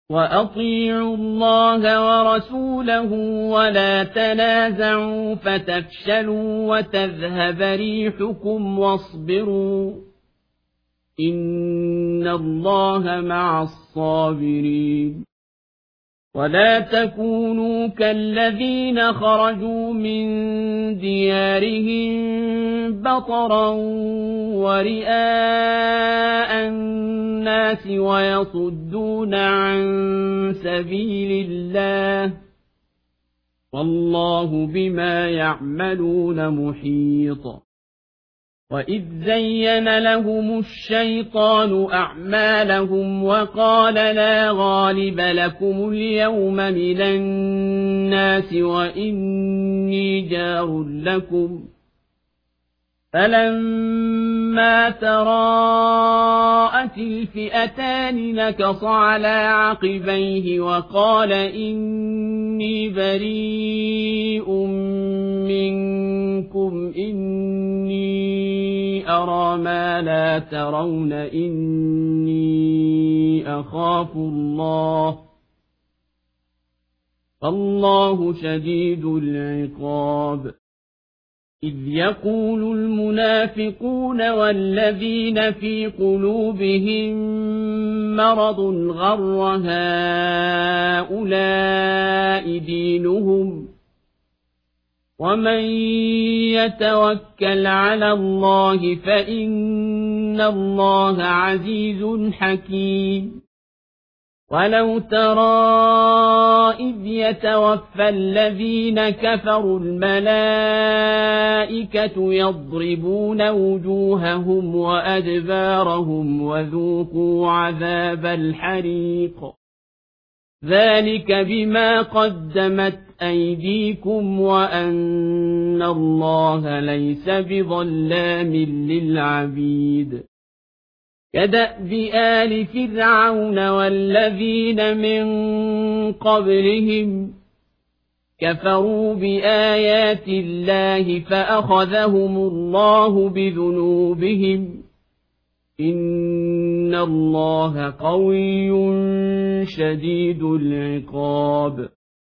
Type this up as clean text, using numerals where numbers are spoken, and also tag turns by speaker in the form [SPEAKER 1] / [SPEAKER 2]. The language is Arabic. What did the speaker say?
[SPEAKER 1] وأطيعوا الله ورسوله ولا تنازعوا فتفشلوا وتذهب ريحكم واصبروا إن الله مع الصابرين ولا تكونوا كالذين خرجوا من ديارهم بطرا ورئاء الناس ويصدون عن سبيل الله والله بما يعملون محيط وإذ زين لهم الشيطان أعمالهم وقال لا غالب لكم اليوم من الناس وإني جار لكم فلما تراءت الفئتان نكص على عقبيه وقال إني بريء منكم إني أرى ما لا ترون إني أخاف الله والله شديد العقاب إذ يقول المنافقون والذين في قلوبهم مرض غر هؤلاء دينهم ومن يتوكل على الله فإن الله عزيز حكيم ولو ترى إذ يتوفى الذين كفروا الملائكة يضربون وجوههم وأدبارهم وذوقوا عذاب الحريق ذلك بما قدمت أيديكم وأن الله ليس بظلام للعبيد كدأب آل فرعون والذين من قبلهم كفروا بآيات الله فأخذهم الله بذنوبهم إن الله قوي شديد العقاب